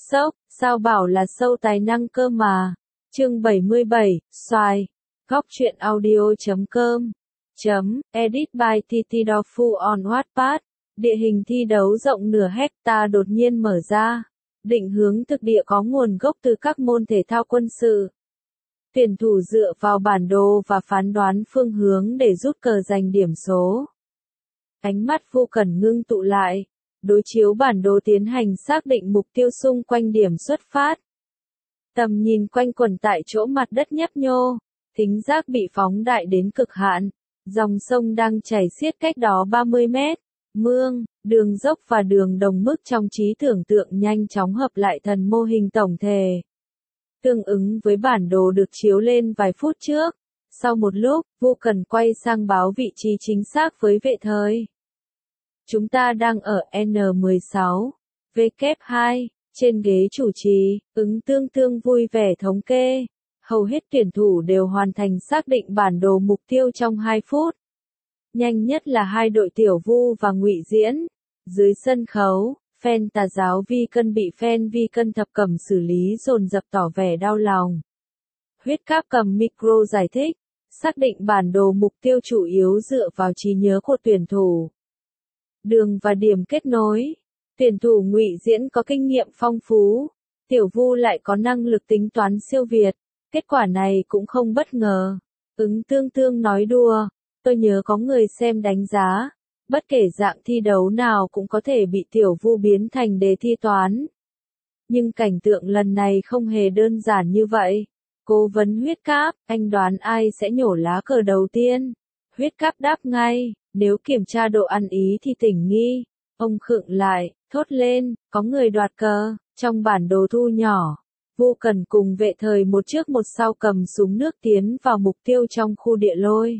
Sốc, sao bảo là sâu tài năng cơ mà. Chương 77, xoài. Góc truyện audio.com. Edit by Titi Dofu on Wattpad. Địa hình thi đấu rộng nửa hecta đột nhiên mở ra. Định hướng thực địa có nguồn gốc từ các môn thể thao quân sự. Tuyển thủ dựa vào bản đồ và phán đoán phương hướng để rút cờ giành điểm số. Ánh mắt Vô Cẩn ngưng tụ lại, đối chiếu bản đồ tiến hành xác định mục tiêu xung quanh điểm xuất phát. Tầm nhìn quanh quẩn tại chỗ mặt đất nhấp nhô, thính giác bị phóng đại đến cực hạn. Dòng sông đang chảy xiết cách đó 30 mét. Mương, đường dốc và đường đồng mức trong trí tưởng tượng nhanh chóng hợp lại thành mô hình tổng thể. Tương ứng với bản đồ được chiếu lên vài phút trước. Sau một lúc, Vô Cẩn quay sang báo vị trí chính xác với vệ thời. Chúng ta đang ở N16, W2, trên ghế chủ trì, ứng tương vui vẻ thống kê. Hầu hết tuyển thủ đều hoàn thành xác định bản đồ mục tiêu trong 2 phút. Nhanh nhất là hai đội Tiểu Vu và Ngụy Diễn. Dưới sân khấu, fan Tà giáo Vi Cân bị fan Vi Cân thập cẩm xử lý dồn dập tỏ vẻ đau lòng. Huyết Cáp cầm micro giải thích, xác định bản đồ mục tiêu chủ yếu dựa vào trí nhớ của tuyển thủ. Đường và điểm kết nối. Tuyển thủ Ngụy Diễn có kinh nghiệm phong phú, Tiểu Vu lại có năng lực tính toán siêu việt. Kết quả này cũng không bất ngờ. Ứng tương nói đùa, tôi nhớ có người xem đánh giá, bất kể dạng thi đấu nào cũng có thể bị Tiểu Vu biến thành đề thi toán. Nhưng cảnh tượng lần này không hề đơn giản như vậy. Cố vấn Huyết Cáp, anh đoán ai sẽ nhổ lá cờ đầu tiên? Huyết Cáp đáp ngay, nếu kiểm tra độ ăn ý thì tỉnh nghi. Ông khựng lại, thốt lên, có người đoạt cờ. Trong bản đồ thu nhỏ, Vô Cẩn cùng vệ thời một trước một sau cầm súng nước tiến vào mục tiêu trong khu địa lôi.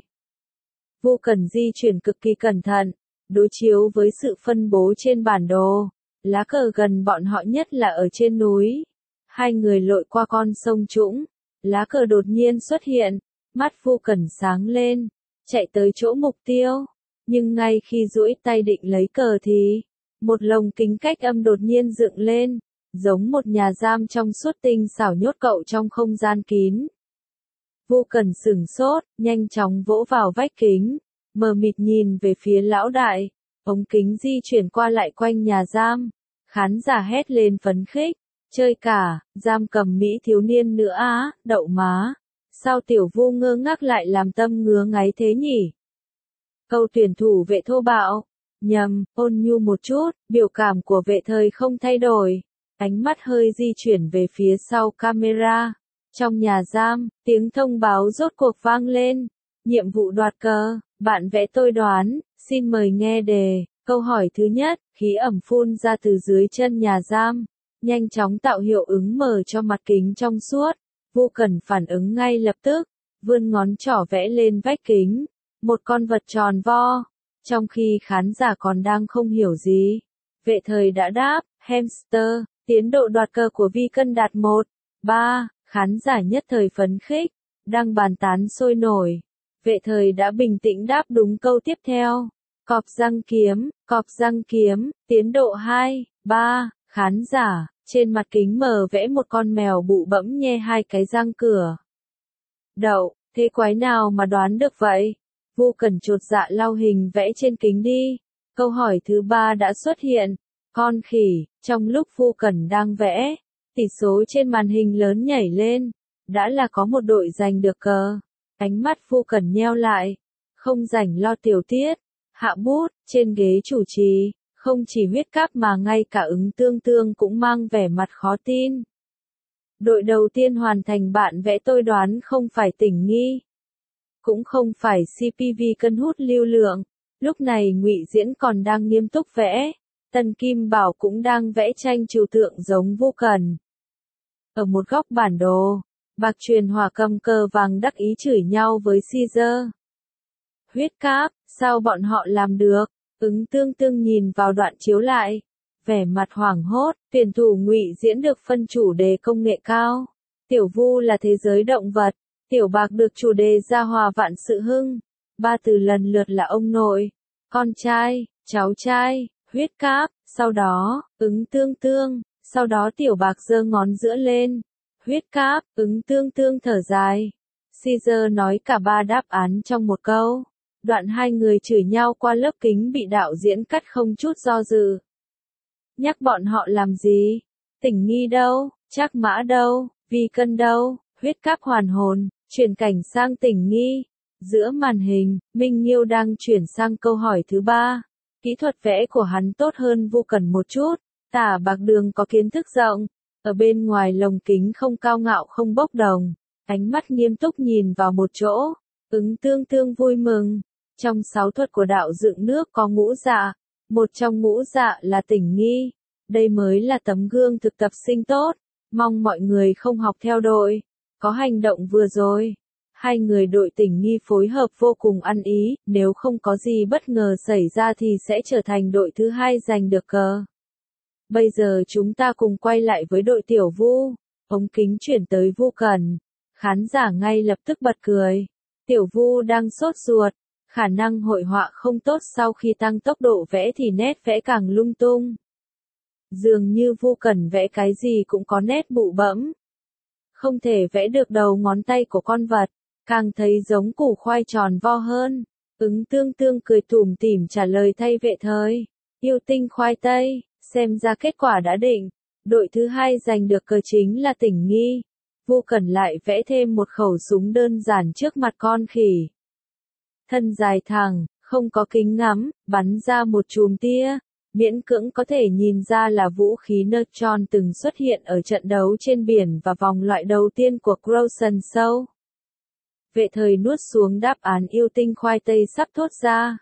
Vô Cẩn di chuyển cực kỳ cẩn thận, đối chiếu với sự phân bố trên bản đồ. Lá cờ gần bọn họ nhất là ở trên núi. Hai người lội qua con sông trũng. Lá cờ đột nhiên xuất hiện, mắt Vô Cẩn sáng lên, chạy tới chỗ mục tiêu. Nhưng ngay khi duỗi tay định lấy cờ thì, một lồng kính cách âm đột nhiên dựng lên, giống một nhà giam trong suốt tinh xảo nhốt cậu trong không gian kín. Vô Cẩn sửng sốt, nhanh chóng vỗ vào vách kính, mờ mịt nhìn về phía lão đại. Ống kính di chuyển qua lại quanh nhà giam. Khán giả hét lên phấn khích. Chơi cả, giam cầm Mỹ thiếu niên nữa á, đậu má. Sao Tiểu Vu ngơ ngác lại làm tâm ngứa ngáy thế nhỉ? Câu tuyển thủ vệ thô bạo. Nhầm, ôn nhu một chút, biểu cảm của vệ thời không thay đổi. Ánh mắt hơi di chuyển về phía sau camera. Trong nhà giam, tiếng thông báo rốt cuộc vang lên. Nhiệm vụ đoạt cờ, bạn vẽ tôi đoán, xin mời nghe đề. Câu hỏi thứ nhất, khí ẩm phun ra từ dưới chân nhà giam. Nhanh chóng tạo hiệu ứng mở cho mặt kính trong suốt. Vô Cẩn phản ứng ngay lập tức, vươn ngón trỏ vẽ lên vách kính. Một con vật tròn vo. Trong khi khán giả còn đang không hiểu gì, vệ thời đã đáp, hamster, tiến độ đoạt cờ của Vi Cân đạt 1-3, khán giả nhất thời phấn khích, đang bàn tán sôi nổi. Vệ thời đã bình tĩnh đáp đúng câu tiếp theo, cọp răng kiếm, tiến độ 2-3, khán giả, trên mặt kính mờ vẽ một con mèo bụ bẫm nhe hai cái răng cửa. Đậu, thế quái nào mà đoán được vậy? Vô Cẩn chột dạ lau hình vẽ trên kính đi. Câu hỏi thứ 3 đã xuất hiện. Con khỉ, trong lúc Vô Cẩn đang vẽ, tỷ số trên màn hình lớn nhảy lên. Đã là có một đội giành được cờ. Ánh mắt Vô Cẩn nheo lại. Không rảnh lo tiểu tiết. Hạ bút, trên ghế chủ trì, không chỉ Huyết Cáp mà ngay cả ứng tương cũng mang vẻ mặt khó tin. Đội đầu tiên hoàn thành bạn vẽ tôi đoán không phải tỉnh nghi. Cũng không phải CPV cân hút lưu lượng. Lúc này Ngụy Diễn còn đang nghiêm túc vẽ. Tần Kim Bảo cũng đang vẽ tranh trừu tượng giống Vô Cẩn. Ở một góc bản đồ, Bạc Truyền Hỏa cầm cờ vàng đắc ý chửi nhau với Caesar. Huyết Cáp, sao bọn họ làm được? Ứng tương nhìn vào đoạn chiếu lại. Vẻ mặt hoảng hốt, tuyển thủ Ngụy Diễn được phân chủ đề công nghệ cao. Tiểu Vu là thế giới động vật. Tiểu Bạc được chủ đề gia hòa vạn sự hưng. Ba từ lần lượt là ông nội, con trai, cháu trai, Huyết Cáp, sau đó, ứng tương, Sau đó Tiểu Bạc giơ ngón giữa lên. Huyết cáp, ứng tương tương thở dài. Caesar nói cả ba đáp án trong một câu. Đoạn hai người chửi nhau qua lớp kính bị đạo diễn cắt không chút do dự. Nhắc bọn họ làm gì? Tỉnh nghi đâu? Trác Mã đâu? Vi Cân đâu? Huyết cáp hoàn hồn, chuyển cảnh sang Tỉnh nghi. Giữa màn hình, Minh Nhiêu đang chuyển sang câu hỏi thứ ba. Kỹ thuật vẽ của hắn tốt hơn Vu Cẩn một chút. Tả Bạc Đường có kiến thức rộng. Ở bên ngoài lồng kính không cao ngạo không bốc đồng. Ánh mắt nghiêm túc nhìn vào một chỗ. Ứng tương tương vui mừng. Trong 6 thuật của đạo dựng nước có ngũ dạ. Một trong ngũ dạ là Tỉnh nghi. Đây mới là tấm gương thực tập sinh tốt. Mong mọi người không học theo đội. Có hành động vừa rồi. Hai người đội Tỉnh nghi phối hợp vô cùng ăn ý. Nếu không có gì bất ngờ xảy ra thì sẽ trở thành đội thứ hai giành được cờ. Bây giờ chúng ta cùng quay lại với đội Tiểu Vu. Ống kính chuyển tới Vu Cẩn. Khán giả ngay lập tức bật cười. Tiểu Vu đang sốt ruột. Khả năng hội họa không tốt, sau khi tăng tốc độ vẽ thì nét vẽ càng lung tung. Dường như Vu Cẩn vẽ cái gì cũng có nét bụ bẫm. Không thể vẽ được đầu ngón tay của con vật, càng thấy giống củ khoai tròn vo hơn. Ứng tương tương cười tủm tỉm trả lời thay Vệ Thời. Yêu tinh khoai tây, xem ra kết quả đã định. Đội thứ hai giành được cờ chính là Tỉnh nghi. Vu Cẩn lại vẽ thêm một khẩu súng đơn giản trước mặt con khỉ. Thân dài thẳng, không có kính ngắm, bắn ra một chùm tia. Miễn cưỡng có thể nhìn ra là vũ khí neutron từng xuất hiện ở trận đấu trên biển và vòng loại đầu tiên của Crucian Show. Vệ Thời nuốt xuống đáp án yêu tinh khoai tây sắp thốt ra.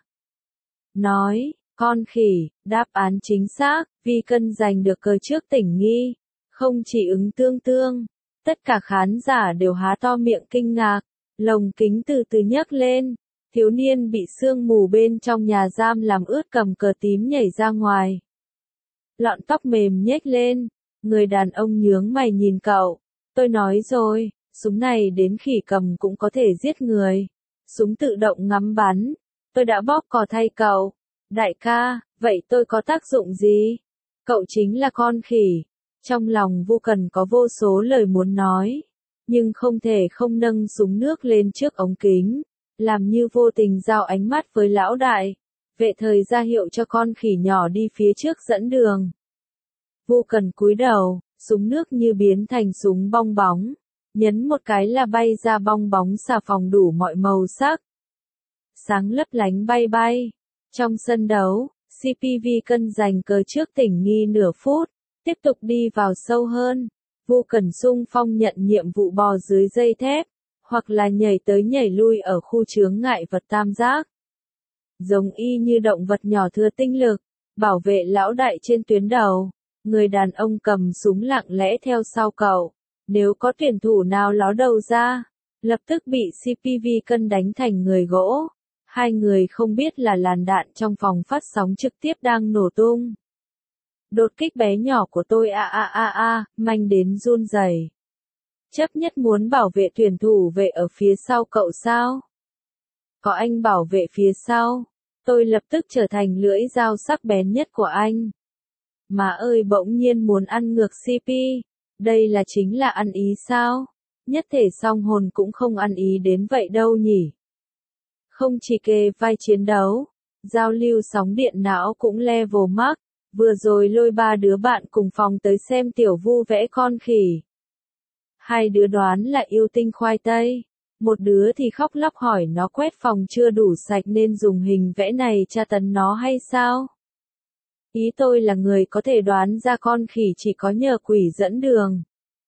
Nói, con khỉ, đáp án chính xác, Vi Cân giành được cờ trước Tỉnh nghi. Không chỉ ứng tương tương, tất cả khán giả đều há to miệng kinh ngạc, lồng kính từ từ nhấc lên. Thiếu niên bị sương mù bên trong nhà giam làm ướt cầm cờ tím nhảy ra ngoài. Lọn tóc mềm nhếch lên, người đàn ông nhướng mày nhìn cậu. Tôi nói rồi, súng này đến khỉ cầm cũng có thể giết người. Súng tự động ngắm bắn, tôi đã bóp cò thay cậu. Đại ca, vậy tôi có tác dụng gì? Cậu chính là con khỉ. Trong lòng Vu Cẩn có vô số lời muốn nói, nhưng không thể không nâng súng nước lên trước ống kính. Làm như vô tình giao ánh mắt với lão đại. Vệ Thời ra hiệu cho con khỉ nhỏ đi phía trước dẫn đường. Vu Cẩn cúi đầu, súng nước như biến thành súng bong bóng. Nhấn một cái là bay ra bong bóng xà phòng đủ mọi màu sắc. Sáng lấp lánh bay bay. Trong sân đấu, CPV Cân giành cờ trước Tỉnh nghi nửa phút. Tiếp tục đi vào sâu hơn. Vu Cẩn xung phong nhận nhiệm vụ bò dưới dây thép. Hoặc là nhảy tới nhảy lui ở khu chướng ngại vật tam giác. Giống y như động vật nhỏ thừa tinh lực, bảo vệ lão đại trên tuyến đầu. Người đàn ông cầm súng lặng lẽ theo sau cậu. Nếu có tuyển thủ nào ló đầu ra, lập tức bị CPV Cân đánh thành người gỗ. Hai người không biết là làn đạn trong phòng phát sóng trực tiếp đang nổ tung. Đột kích bé nhỏ của tôi manh đến run rẩy. Chấp nhất muốn bảo vệ tuyển thủ vệ ở phía sau cậu sao? Có anh bảo vệ phía sau, tôi lập tức trở thành lưỡi dao sắc bén nhất của anh. Má ơi, bỗng nhiên muốn ăn ngược CP, đây là chính là ăn ý sao? Nhất thể song hồn cũng không ăn ý đến vậy đâu nhỉ? Không chỉ kề vai chiến đấu, giao lưu sóng điện não cũng level max. Vừa rồi lôi ba đứa bạn cùng phòng tới xem Tiểu Vu vẽ con khỉ. Hai đứa đoán là yêu tinh khoai tây. Một đứa thì khóc lóc hỏi nó quét phòng chưa đủ sạch nên dùng hình vẽ này tra tấn nó hay sao? Ý tôi là người có thể đoán ra con khỉ chỉ có nhờ quỷ dẫn đường.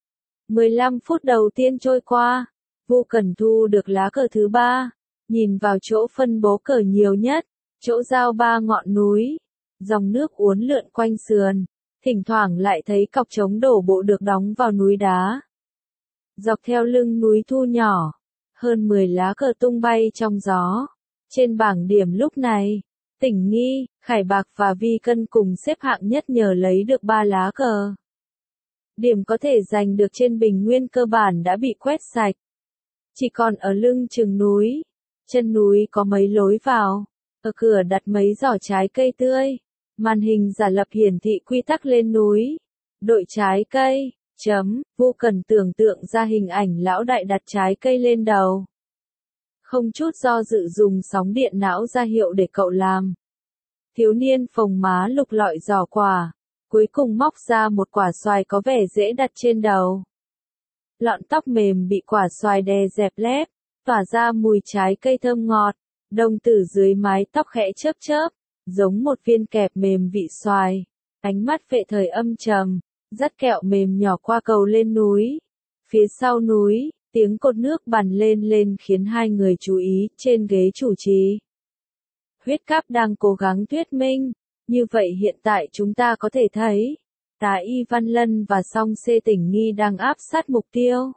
15 phút đầu tiên trôi qua, Vu Cẩn thu được lá cờ thứ 3, nhìn vào chỗ phân bố cờ nhiều nhất, chỗ giao 3 ngọn núi, dòng nước uốn lượn quanh sườn, thỉnh thoảng lại thấy cọc trống đổ bộ được đóng vào núi đá. Dọc theo lưng núi thu nhỏ, hơn 10 lá cờ tung bay trong gió. Trên bảng điểm lúc này, Tỉnh nghi, Khải Bạc và Vi Cân cùng xếp hạng nhất nhờ lấy được 3 lá cờ. Điểm có thể giành được trên bình nguyên cơ bản đã bị quét sạch. Chỉ còn ở lưng chừng núi, chân núi có mấy lối vào, ở cửa đặt mấy giỏ trái cây tươi. Màn hình giả lập hiển thị quy tắc lên núi. Đội trái cây. Vu cần tưởng tượng ra hình ảnh lão đại đặt trái cây lên đầu. Không chút do dự dùng sóng điện não ra hiệu để cậu làm. Thiếu niên phồng má lục lọi giỏ quả, cuối cùng móc ra một quả xoài có vẻ dễ đặt trên đầu. Lọn tóc mềm bị quả xoài đè dẹp lép, tỏa ra mùi trái cây thơm ngọt, đồng tử dưới mái tóc khẽ chớp chớp, giống một viên kẹp mềm vị xoài. Ánh mắt Vệ Thời âm trầm, dắt kẹo mềm nhỏ qua cầu lên núi. Phía sau núi, tiếng cột nước bắn lên lên khiến hai người chú ý trên ghế chủ trì. Huyết Cáp đang cố gắng thuyết minh, như vậy hiện tại chúng ta có thể thấy, Tá Y Văn Lân và Song Xê Tỉnh Nghi đang áp sát mục tiêu.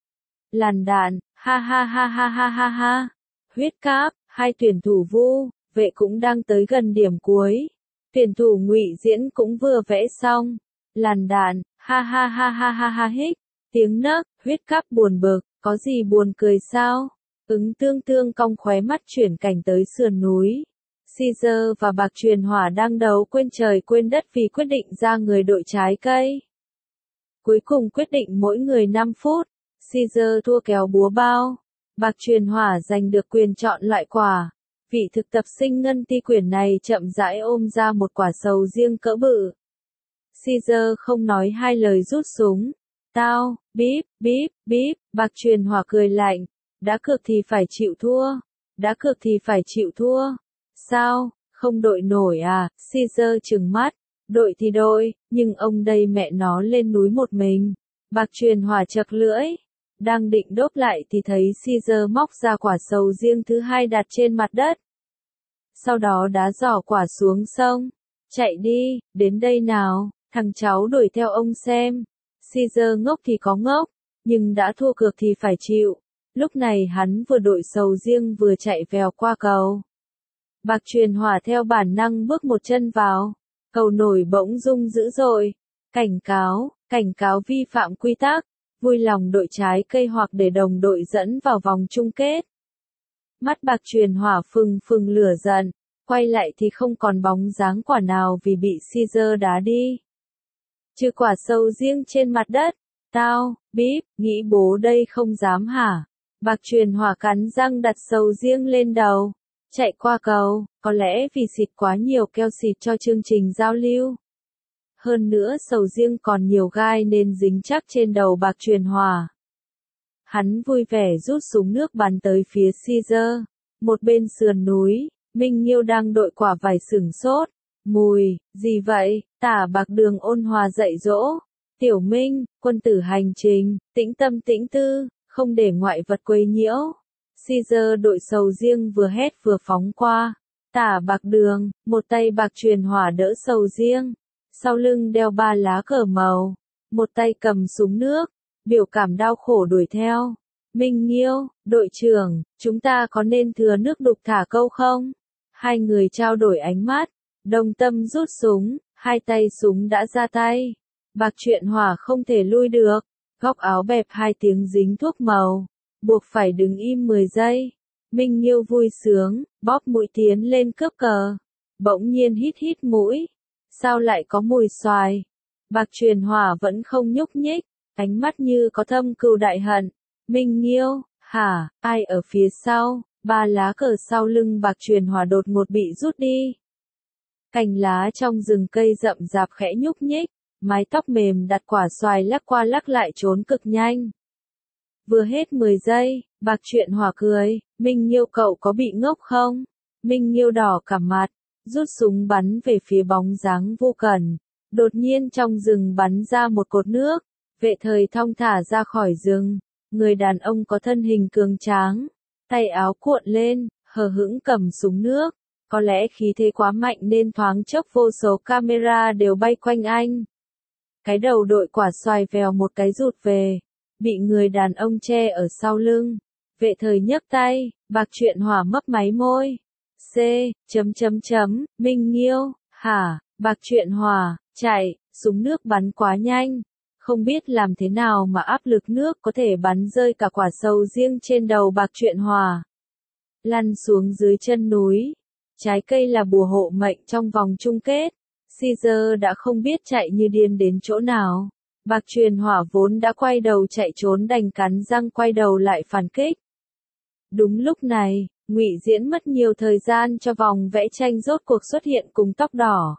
Làn đạn, ha ha ha ha ha ha ha. Huyết Cáp, hai tuyển thủ Vu, Vệ cũng đang tới gần điểm cuối. Tuyển thủ Ngụy Diễn cũng vừa vẽ xong. Làn đạn, ha ha ha ha ha ha hích. Tiếng nấc, Huyết Cáp buồn bực, có gì buồn cười sao? Ứng Tương Tương cong khóe mắt chuyển cảnh tới sườn núi. Caesar và Bạc Truyền Hỏa đang đấu quên trời quên đất vì quyết định ra người đội trái cây. Cuối cùng quyết định mỗi người 5 phút. Caesar thua kéo búa bao. Bạc Truyền Hỏa giành được quyền chọn loại quả. Vị thực tập sinh ngân ti quyển này chậm rãi ôm ra một quả sầu riêng cỡ bự. Caesar không nói hai lời rút súng. Tao, bíp, bíp, bíp, Bạc Truyền Hỏa cười lạnh. Đã cược thì phải chịu thua. Đã cược thì phải chịu thua. Sao, không đội nổi à? Caesar trừng mắt. Đội thì đội, nhưng ông đây mẹ nó lên núi một mình. Bạc Truyền Hỏa chật lưỡi. Đang định đốt lại thì thấy Caesar móc ra quả sầu riêng thứ hai đặt trên mặt đất. Sau đó đá giỏ quả xuống sông. Chạy đi, đến đây nào, thằng cháu đuổi theo ông xem. Caesar ngốc thì có ngốc, nhưng đã thua cược thì phải chịu. Lúc này hắn vừa đội sầu riêng vừa chạy vèo qua cầu. Bạc Truyền Hỏa theo bản năng bước một chân vào. Cầu nổi bỗng rung dữ dội. Cảnh cáo vi phạm quy tắc. Vui lòng đội trái cây hoặc để đồng đội dẫn vào vòng chung kết. Mắt Bạc Truyền Hỏa phừng phừng lửa giận. Quay lại thì không còn bóng dáng quả nào vì bị Caesar đá đi. Trừ quả sầu riêng trên mặt đất. Tao, bíp, nghĩ bố đây không dám hả? Bạc Truyền Hỏa cắn răng đặt sầu riêng lên đầu. Chạy qua cầu, có lẽ vì xịt quá nhiều keo xịt cho chương trình giao lưu. Hơn nữa sầu riêng còn nhiều gai nên dính chắc trên đầu Bạc Truyền Hỏa. Hắn vui vẻ rút súng nước bắn tới phía Caesar. Một bên sườn núi, Minh Nghiêu đang đội quả vải sửng sốt. Mùi, gì vậy? Tả Bạc Đường ôn hòa dạy dỗ. Tiểu Minh, quân tử hành trình, tĩnh tâm tĩnh tư, không để ngoại vật quấy nhiễu. Caesar đội sầu riêng vừa hét vừa phóng qua. Tả Bạc Đường, một tay Bạc Truyền Hỏa đỡ sầu riêng. Sau lưng đeo 3 lá cờ màu. Một tay cầm súng nước. Biểu cảm đau khổ đuổi theo. Minh Nghiêu, đội trưởng, chúng ta có nên thừa nước đục thả câu không? Hai người trao đổi ánh mắt. Đồng tâm rút súng, hai tay súng đã ra tay. Bạc Truyền Hỏa không thể lui được. Góc áo bẹp 2 tiếng dính thuốc màu. Buộc phải đứng im 10 giây. Minh Nghiêu vui sướng, bóp mũi tiến lên cướp cờ. Bỗng nhiên hít hít mũi. Sao lại có mùi xoài? Bạc Truyền Hỏa vẫn không nhúc nhích, ánh mắt như có thâm cừu đại hận. Minh Nghiêu, hả, ai ở phía sau? 3 lá cờ sau lưng Bạc Truyền Hỏa đột ngột bị rút đi. Cành lá trong rừng cây rậm rạp khẽ nhúc nhích, mái tóc mềm đặt quả xoài lắc qua lắc lại trốn cực nhanh. Vừa hết 10 giây, Bạc Truyền Hỏa cười, Minh Nghiêu cậu có bị ngốc không? Minh Nghiêu đỏ cả mặt, rút súng bắn về phía bóng dáng Vô Cần. Đột nhiên trong rừng bắn ra một cột nước, Vệ Thời thong thả ra khỏi rừng. Người đàn ông có thân hình cường tráng, tay áo cuộn lên, hờ hững cầm súng nước. Có lẽ khí thế quá mạnh nên thoáng chốc vô số camera đều bay quanh anh. Cái đầu đội quả xoài vèo một cái rụt về, bị người đàn ông che ở sau lưng. Vệ Thời nhấc tay, Bạc Truyền Hỏa mấp máy môi. Minh Nghiêu, hả, Bạc Truyền Hỏa, chạy, súng nước bắn quá nhanh. Không biết làm thế nào mà áp lực nước có thể bắn rơi cả quả sầu riêng trên đầu Bạc Truyền Hỏa. Lăn xuống dưới chân núi. Trái cây là bùa hộ mệnh trong vòng chung kết. Caesar đã không biết chạy như điên đến chỗ nào. Bạc Truyền Hỏa vốn đã quay đầu chạy trốn đành cắn răng quay đầu lại phản kích. Đúng lúc này, Ngụy Diễn mất nhiều thời gian cho vòng vẽ tranh rốt cuộc xuất hiện cùng tóc đỏ.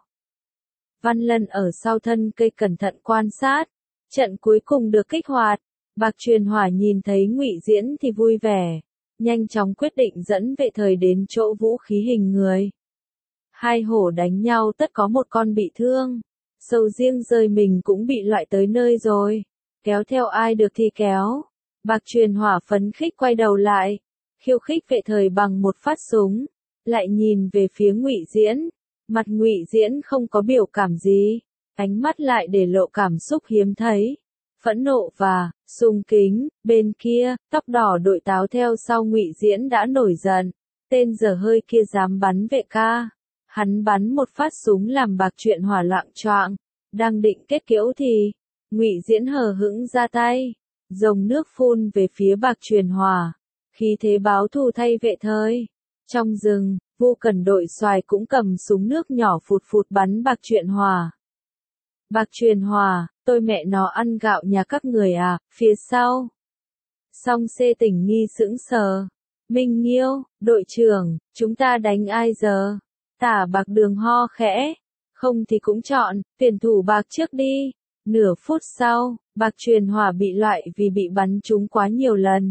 Văn Lân ở sau thân cây cẩn thận quan sát. Trận cuối cùng được kích hoạt. Bạc Truyền Hỏa nhìn thấy Ngụy Diễn thì vui vẻ. Nhanh chóng quyết định dẫn vệ thời đến chỗ vũ khí hình người. Hai hổ đánh nhau tất có một con bị thương. Sầu riêng rơi mình cũng bị loại tới nơi rồi. Kéo theo ai được thì kéo. Bạc Truyền Hỏa phấn khích quay đầu lại. Khiêu khích vệ thời bằng một phát súng. Lại nhìn về phía Ngụy Diễn. Mặt Ngụy Diễn không có biểu cảm gì. Ánh mắt lại để lộ cảm xúc hiếm thấy. Phẫn nộ và sung kính. Bên kia, tóc đỏ đội táo theo sau Ngụy Diễn đã nổi giận. Tên dở hơi kia dám bắn vệ ca. Hắn bắn một phát súng làm Bạc Truyền Hỏa loạng choạng. Đang định kết liễu thì Ngụy Diễn hờ hững ra tay, dòng nước phun về phía Bạc Truyền Hỏa, khí thế báo thù thay vệ thời. Trong rừng, Vu Cẩn đội xoài cũng cầm súng nước nhỏ phụt phụt bắn Bạc Truyền Hỏa. Bạc Truyền Hỏa, tôi mẹ nó ăn gạo nhà các người à, phía sau. Song Xê Tỉnh Nghi sững sờ. Minh Nghiêu, đội trưởng, chúng ta đánh ai giờ? Tả Bạc Đường ho khẽ. Không thì cũng chọn, tuyển thủ Bạc trước đi. Nửa phút sau, Bạc Truyền Hỏa bị loại vì bị bắn trúng quá nhiều lần.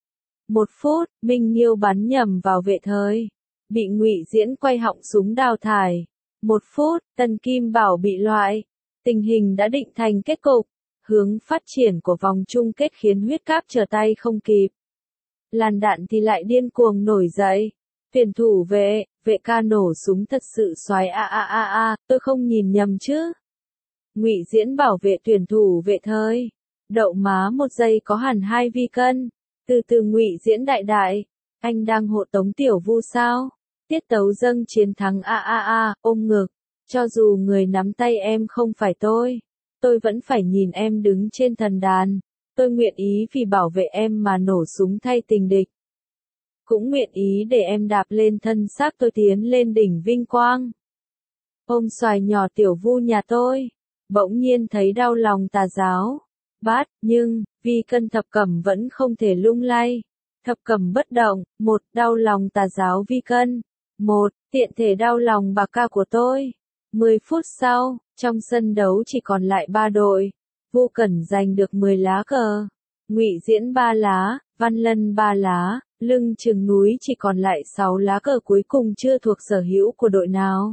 1 phút, Minh Nghiêu bắn nhầm vào vệ thời. Bị Ngụy Diễn quay họng súng đào thải. 1 phút, Tần Kim Bảo bị loại. Tình hình đã định thành kết cục. Hướng phát triển của vòng chung kết khiến Huyết Cáp trở tay không kịp. Làn đạn thì lại điên cuồng nổi dậy. Tuyển thủ vệ ca nổ súng thật sự xoái tôi không nhìn nhầm chứ. Ngụy Diễn bảo vệ tuyển thủ vệ thời. Đậu má 1 giây có hẳn 2 vi cân. Từ từ Ngụy Diễn đại, anh đang hộ tống Tiểu Vu sao? Tiết tấu dâng chiến thắng ôm ngực. Cho dù người nắm tay em không phải tôi vẫn phải nhìn em đứng trên thần đàn. Tôi nguyện ý vì bảo vệ em mà nổ súng thay tình địch. Cũng nguyện ý để em đạp lên thân xác tôi tiến lên đỉnh vinh quang. Ôm xoài nhỏ Tiểu Vu nhà tôi. Bỗng nhiên thấy đau lòng Tà giáo. Bát, nhưng, vi cân thập cẩm vẫn không thể lung lay. Thập cẩm bất động. 1. Đau lòng Tà giáo vi cân. 1. Tiện thể đau lòng Bạc ca của tôi. 10 phút sau, trong sân đấu chỉ còn lại 3 đội. Vu Cẩn giành được 10 lá cờ. Ngụy Diễn 3 lá, Văn Lân 3 lá, lưng chừng núi chỉ còn lại 6 lá cờ cuối cùng chưa thuộc sở hữu của đội nào.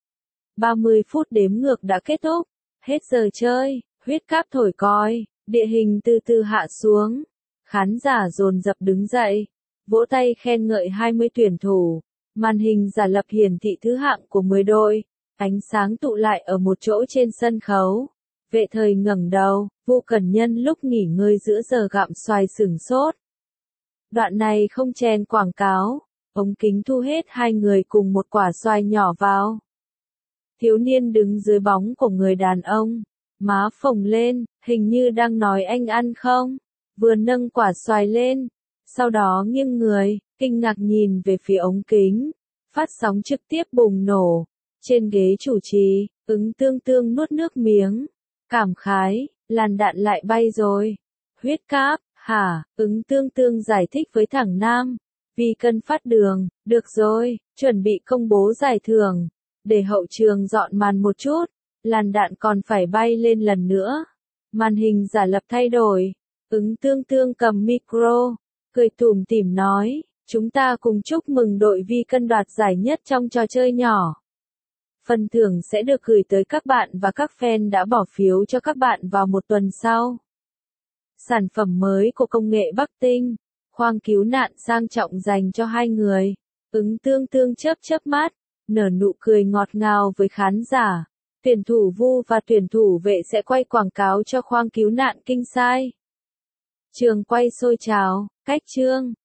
30 phút đếm ngược đã kết thúc. Hết giờ chơi, Huyết Cáp thổi còi, địa hình từ từ hạ xuống. Khán giả dồn dập đứng dậy, vỗ tay khen ngợi 20 tuyển thủ. Màn hình giả lập hiển thị thứ hạng của 10 đội. Ánh sáng tụ lại ở một chỗ trên sân khấu. Vệ thời ngẩng đầu, Vu Cẩn nhân lúc nghỉ ngơi giữa giờ gặm xoài sửng sốt. Đoạn này không chèn quảng cáo, ống kính thu hết 2 người cùng một quả xoài nhỏ vào. Thiếu niên đứng dưới bóng của người đàn ông, má phồng lên, hình như đang nói anh ăn không, vừa nâng quả xoài lên, sau đó nghiêng người, kinh ngạc nhìn về phía ống kính. Phát sóng trực tiếp bùng nổ. Trên ghế chủ trì, Ứng Tương Tương nuốt nước miếng. Cảm khái, làn đạn lại bay rồi. Huyết Cáp, hả? Ứng Tương Tương giải thích với thằng Nam. Vi cân phát đường, được rồi, chuẩn bị công bố giải thưởng. Để hậu trường dọn màn một chút, làn đạn còn phải bay lên lần nữa. Màn hình giả lập thay đổi. Ứng Tương Tương cầm micro, cười tủm tỉm nói, chúng ta cùng chúc mừng đội Vi cân đoạt giải nhất trong trò chơi nhỏ. Phần thưởng sẽ được gửi tới các bạn và các fan đã bỏ phiếu cho các bạn vào một tuần sau. Sản phẩm mới của công nghệ Bắc Tinh, khoang cứu nạn sang trọng dành cho 2 người. Ứng Tương Tương chớp mắt, nở nụ cười ngọt ngào với khán giả. Tuyển thủ Vu và tuyển thủ vệ sẽ quay quảng cáo cho khoang cứu nạn Kinh Sai. Trường quay sôi trào, cách chương.